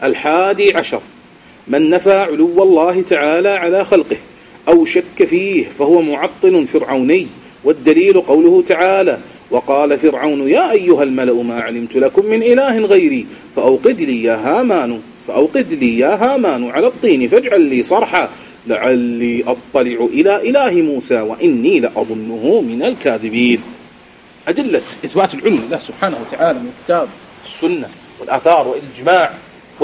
11. من نفى علو الله تعالى على خلقه أو شك فيه فهو معطل فرعوني، والدليل قوله تعالى: وقال فرعون يا أيها الملأ ما علمت لكم من إله غيري فأوقد لي يا هامان على الطين فاجعل لي صرحا لعلي أطلع إلى إله موسى وإني لأظنه من الكاذبين. أدلة إثبات العلو لله سبحانه وتعالى من الكتاب والسنة والآثار والإجماع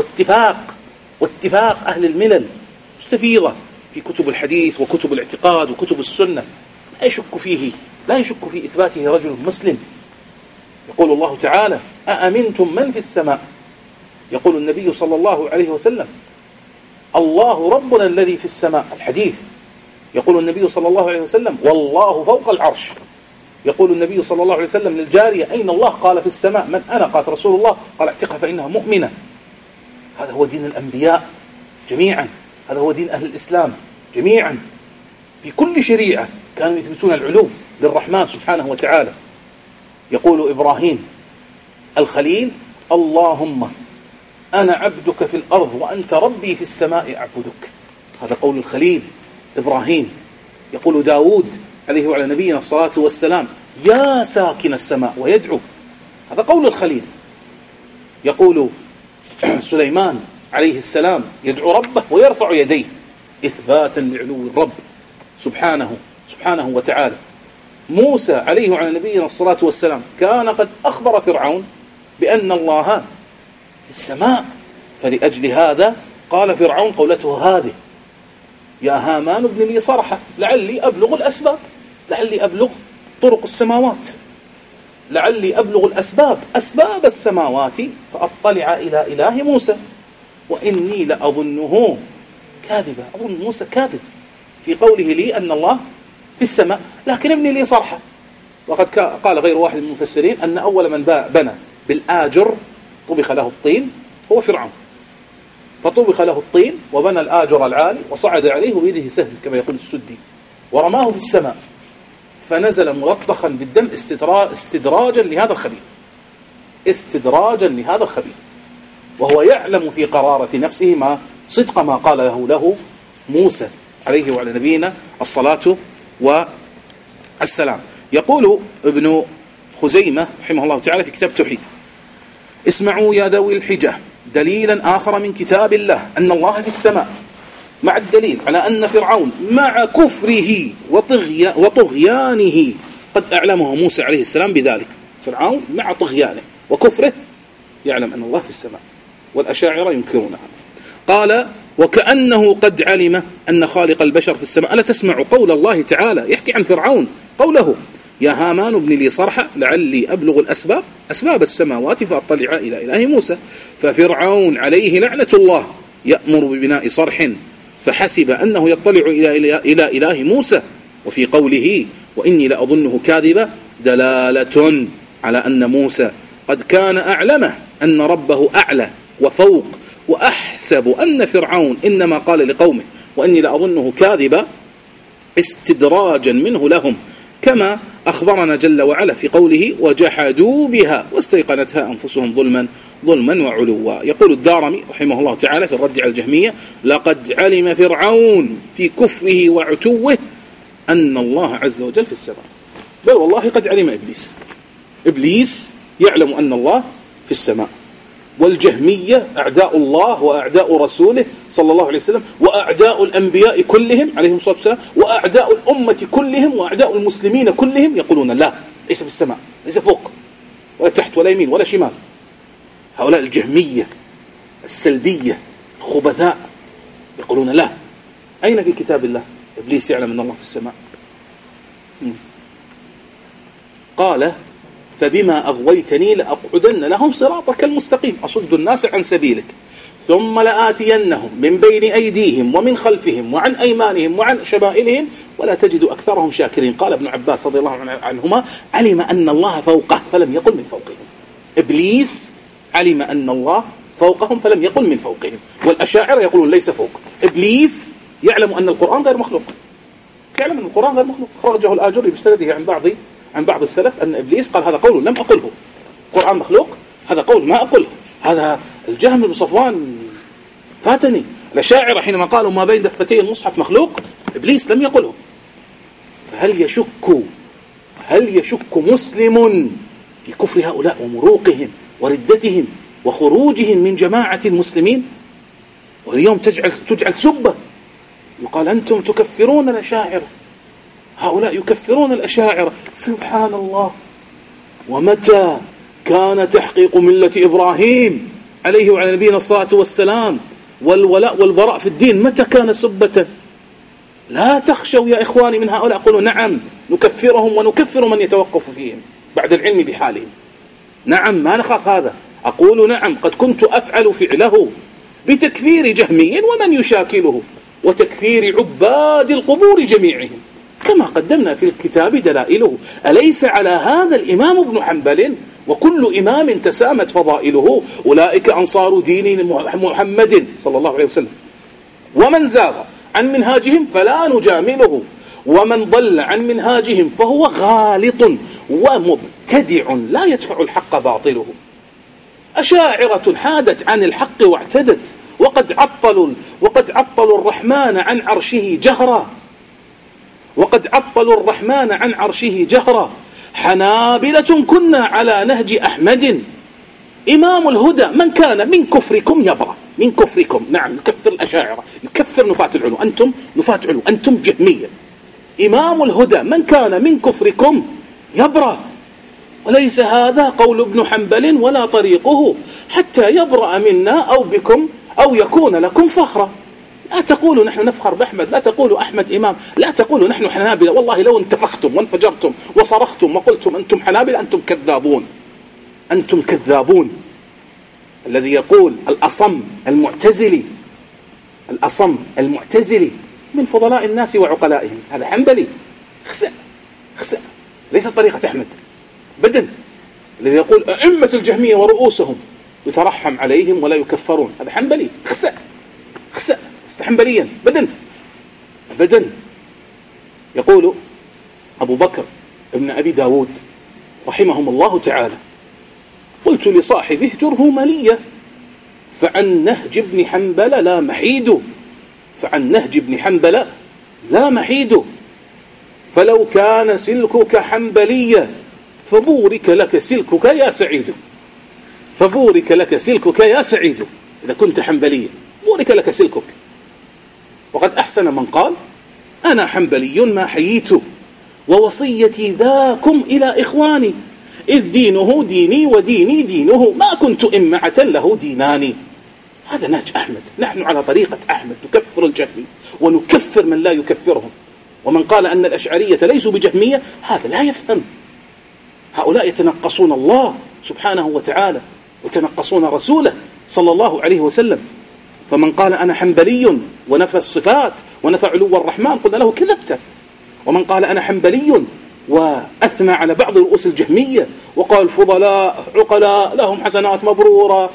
واتفاق أهل الملل مستفيضة في كتب الحديث وكتب الاعتقاد وكتب السنة، لا يشك في إثباته رجل مسلم. يقول الله تعالى: أأمنتم من في السماء؟ يقول النبي صلى الله عليه وسلم: الله ربنا الذي في السماء. الحديث يقول النبي صلى الله عليه وسلم: والله فوق العرش. يقول النبي صلى الله عليه وسلم للجارية: أين الله؟ قال في السماء. من أنا؟ قالت: رسول الله. قال: اعتقها فإنها مؤمنة. هذا هو دين الأنبياء جميعا، هذا هو دين أهل الإسلام جميعا. في كل شريعة كانوا يثبتون العلو للرحمن سبحانه وتعالى. يقول إبراهيم الخليل: اللهم أنا عبدك في الأرض وأنت ربي في السماء أعبدك. هذا قول الخليل إبراهيم. يقول داود عليه وعلى نبينا الصلاة والسلام: يا ساكن السماء، ويدعو. هذا قول الخليل. يقول سليمان عليه السلام: يدعو ربه ويرفع يديه إثباتا لعلو الرب سبحانه وتعالى. موسى عليه وعلى نبينا الصلاة والسلام كان قد أخبر فرعون بأن الله في السماء، فلأجل هذا قال فرعون قولته هذه: يا هامان ابن لي صرحا لعلي أبلغ الأسباب، لعلي أبلغ طرق السماوات، لعلي أبلغ أسباب السماوات فأطلع إلى إله موسى وإني لأظنه كاذبا. أظن موسى كاذب في قوله لي أن الله في السماء، لكن ابن لي صرحا. وقد قال غير واحد من المفسرين أن أول من بنى بالآجر طبخ له الطين هو فرعون، فطبخ له الطين وبنى الآجر العالي وصعد عليه وبيده سهم كما يقول السدي ورماه في السماء، فنزل ملطخا بالدم استدراجا لهذا الخبيث، وهو يعلم في قرارة نفسه صدق ما قال له موسى عليه وعلى نبينا الصلاة والسلام. يقول ابن خزيمة رحمه الله تعالى في كتاب توحيد: اسمعوا يا ذوي الحجة دليلا آخر من كتاب الله أن الله في السماء، مع الدليل على أن فرعون مع كفره وطغيانه قد أعلمه موسى عليه السلام بذلك. فرعون مع طغيانه وكفره يعلم أن الله في السماء، والأشاعرة ينكرونها. قال: وكأنه قد علم أن خالق البشر في السماء. ألا تسمع قول الله تعالى يحكي عن فرعون قوله: يا هامان ابن لي صرحا لعلي أبلغ أسباب السماوات فأطلع إلى إله موسى. ففرعون عليه لعنة الله يأمر ببناء صرح فحسب أنه يطلع إلى إله موسى. وفي قوله وإني لأظنه كاذبا دلالة على أن موسى قد كان أعلمه أن ربه أعلى وفوق، وأحسب أن فرعون إنما قال لقومه وإني لأظنه كاذبا استدراجا منه لهم، كما أخبرنا جل وعلا في قوله وجحدوا بها واستيقنتها أنفسهم ظلما وعلوا. يقول الدارمي رحمه الله تعالى في الرد على الجهمية: لقد علم فرعون في كفره وعتوه أن الله عز وجل في السماء. بل والله قد علم إبليس يعلم أن الله في السماء. والجهمية أعداء الله وأعداء رسوله صلى الله عليه وسلم وأعداء الأنبياء كلهم عليهم الصلاة والسلام وأعداء الأمة كلهم وأعداء المسلمين كلهم يقولون لا، ليس في السماء، ليس فوق ولا تحت ولا يمين ولا شمال. هؤلاء الجهمية السلبية الخبثاء يقولون لا. أين في كتاب الله إبليس يعلم أن الله في السماء؟ قال: فبما أغويتني لأقعدن لهم صراطك المستقيم أصد الناس عن سبيلك ثم لآتينهم من بين أيديهم ومن خلفهم وعن أيمانهم وعن شمائلهم ولا تجد أكثرهم شاكرين. قال ابن عباس رضي الله عنهما: علم أن الله فوقه فلم يقل من فوقهم. إبليس علم أن الله فوقهم فلم يقل من فوقهم. والأشاعرة يقولون ليس فوق. إبليس يعلم أن القرآن غير مخلوق، يعلم أن القرآن غير مخلوق. خرجه الآجري بسنده عن بعض السلف أن إبليس قال هذا قول لم أقله، القرآن مخلوق، هذا قول ما أقله. هذا الجهم بن صفوان فاتني. الأشاعرة حينما قالوا ما بين دفتي المصحف مخلوق، إبليس لم يقله. فهل يشك مسلم في كفر هؤلاء ومروقهم وردتهم وخروجهم من جماعة المسلمين؟ واليوم تجعل سبة، يقال أنتم تكفرون الأشاعرة، هؤلاء يكفرون الأشاعرة. سبحان الله. ومتى كان تحقيق ملة إبراهيم عليه وعلى نبينا الصلاة والسلام والولاء والبراء في الدين؟ متى كان سبة؟ لا تخشوا يا إخواني من هؤلاء. قولوا نعم نكفرهم ونكفر من يتوقف فيهم بعد العلم بحالهم. نعم ما نخاف هذا. أقول نعم قد كنت أفعل فعله بتكفير جهمي ومن يشاكله وتكفير عباد القبور جميعهم كما قدمنا في الكتاب دلائله. أليس على هذا الإمام ابن حنبل وكل إمام تسامت فضائله؟ أولئك أنصار دين محمد صلى الله عليه وسلم، ومن زاغ عن منهاجهم فلا نجامله، ومن ضل عن منهاجهم فهو غالط ومبتدع لا يدفع الحق باطله. أشاعرة حادت عن الحق واعتدت، وقد عطلوا الرحمن عن عرشه جهرا، وقد عطلوا الرحمن عن عرشه جهرا. حنابلة كنا على نهج أحمد، إمام الهدى من كان من كفركم يبرأ. من كفركم، نعم يكفر الأشاعرة، يكفر نفاة العلو، أنتم نفاة علو، أنتم جهمية. إمام الهدى من كان من كفركم يبرأ. وليس هذا قول ابن حنبل ولا طريقه حتى يبرأ منا أو بكم أو يكون لكم فخرا. لا تقولوا نحن نفخر بأحمد، لا تقولوا أحمد إمام، لا تقولوا نحن حنابلة. والله لو انتفختم وانفجرتم وصرختم وقلتم أنتم حنابلة أنتم كذابون، أنتم كذابون. الذي يقول الأصم المعتزلي من فضلاء الناس وعقلائهم هذا حنبلي. خسأ ليس طريقة أحمد بدن. الذي يقول أئمة الجهمية ورؤوسهم يترحم عليهم ولا يكفرون هذا حنبلي. خسأ استحنبليا بدن. يقول أبو بكر ابن أبي داود رحمهم الله تعالى: قلت لصاحبه اهجره مليا فعن نهج ابن حنبل لا محيد، فلو كان سلكك حنبليا فبورك لك سلكك يا سعيد. إذا كنت حنبليا بورك لك سلكك. وقد أحسن من قال: أنا حنبلي ما حييت ووصيتي ذاكم إلى إخواني، إذ دينه ديني وديني دينه، ما كنت إمعة له ديناني. هذا نهج أحمد. نحن على طريقة أحمد نكفر الجهمي ونكفر من لا يكفرهم. ومن قال أن الأشعرية ليسوا بجهمية هذا لا يفهم. هؤلاء يتنقصون الله سبحانه وتعالى ويتنقصون رسوله صلى الله عليه وسلم. فمن قال أنا حنبلي ونفى الصفات ونفى علو الرحمن قلنا له كذبت. ومن قال أنا حنبلي وأثنى على بعض رؤوس الجهمية وقال فضلاء عقلاء لهم حسنات مبرورة،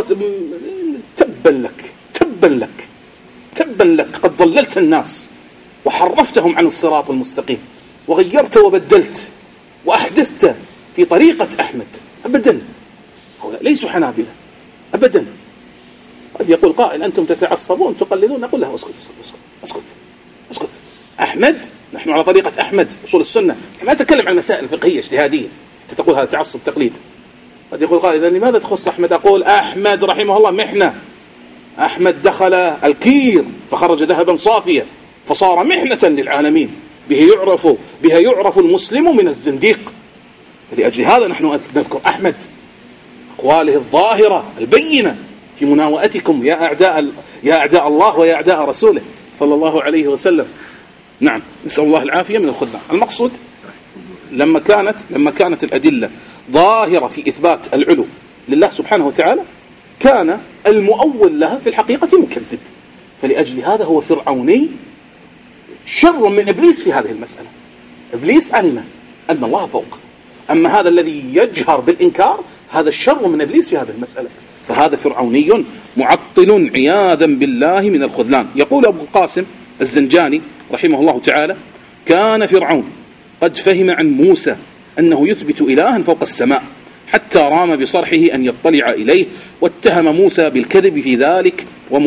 تبا لك قد ضللت الناس وحرفتهم عن الصراط المستقيم وغيرت وبدلت وأحدثت في طريقة أحمد. أبدا هؤلاء ليسوا حنابلة أبدا. قد يقول قائل أنتم تتعصبون تقلدون، نقول له اسكت. أحمد نحن على طريقة أحمد أصول السنة، ما نتكلم عن مسائل فقهية اجتهادية تقول هذا تعصب تقليد. قد يقول قائل إذا لماذا تخص أحمد؟ أقول أحمد رحمه الله محنة. أحمد دخل الكير فخرج ذهبا صافيا فصار محنة للعالمين، بها يعرف المسلم من الزنديق. فلأجل هذا نحن نذكر أحمد، أقواله الظاهرة البينة في مناوئتكم يا أعداء الله ويا أعداء رسوله صلى الله عليه وسلم. نعم نسأل الله العافية من الخذلان. المقصود لما كانت الأدلة ظاهرة في إثبات العلو لله سبحانه وتعالى كان المؤول لها في الحقيقة مكذب. فلأجل هذا هو فرعوني شر من إبليس في هذه المسألة. إبليس علم أن الله فوق، أما هذا الذي يجهر بالإنكار هذا الشر من إبليس في هذه المسألة. فهذا فرعوني معطل عياذا بالله من الخذلان. يقول أبو القاسم الزنجاني رحمه الله تعالى: كان فرعون قد فهم عن موسى أنه يثبت إلها فوق السماء حتى رام بصرحه أن يطلع إليه، واتهم موسى بالكذب في ذلك،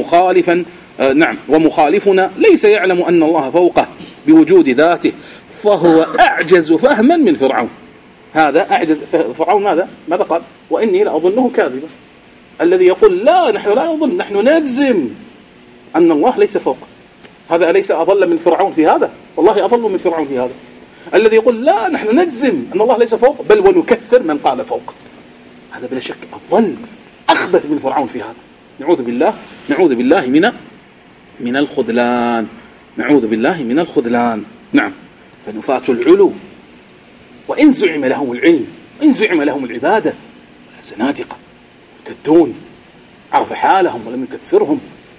ومخالفنا ليس يعلم أن الله فوقه بوجود ذاته، فهو أعجز فهما من فرعون. هذا أعجز فرعون. ماذا قال؟ وإني لأظنه كاذبا. الذي يقول لا نحن لا نظن، نحن نجزم أن الله ليس فوق، هذا أليس أضل من فرعون في هذا؟ والله أضل من فرعون في هذا. الذي يقول لا نحن نجزم أن الله ليس فوق بل ونكثر من قال فوق، هذا بلا شك أضل أخبث من فرعون في هذا. نعوذ بالله من الخذلان، نعوذ بالله من الخذلان. نعم، فنفاة العلو وإن زعم لهم العلم وإن زعم لهم العبادة زنادقة مرتدون، عرف حالهم ولم يكفرهم،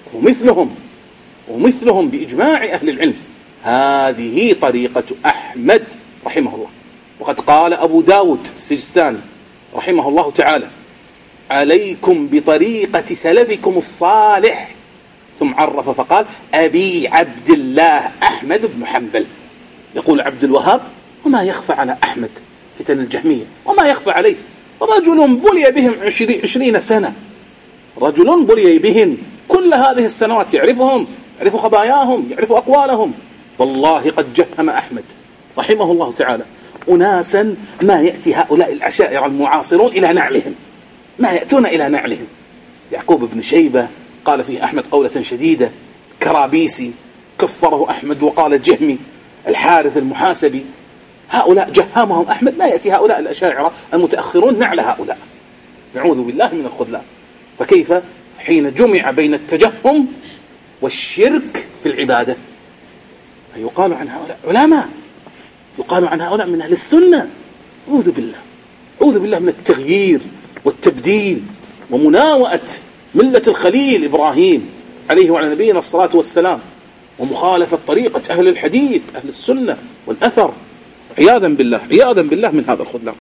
ومثلهم بإجماع أهل العلم. هذه طريقة أحمد رحمه الله. وقد قال أبو داود السجستاني رحمه الله تعالى: عليكم بطريقة سلفكم الصالح، ثم عرف فقال: أبي عبد الله أحمد بن حنبل. يقول عبد الوهاب: وما يخفى على أحمد فتن الجهمية، وما يخفى عليه، رجل بلي بهم 20 سنة، رجل بلي بهم كل هذه السنوات، يعرفهم، يعرف خباياهم، يعرف أقوالهم. والله قد جهم أحمد رحمه الله تعالى أناسا ما يأتي هؤلاء الأشاعرة المعاصرون إلى نعلهم، ما يأتون إلى نعلهم. يعقوب بن شيبة قال فيه أحمد قولة شديدة، كرابيسي كفره أحمد وقال جهمي، الحارث المحاسبي، هؤلاء جهامهم أحمد، ما يأتي هؤلاء الأشاعرة المتأخرون نعل هؤلاء. نعوذ بالله من الخذلان. فكيف حين جمع بين التجهم والشرك في العبادة؟ فيقال عن هؤلاء علماء، يقال عن هؤلاء من أهل السنة. أعوذ بالله من التغيير والتبديل ومناوئة ملة الخليل إبراهيم عليه وعلى نبينا الصلاة والسلام، ومخالفة طريقة أهل الحديث أهل السنة والأثر. عياذا بالله من هذا الخذلان.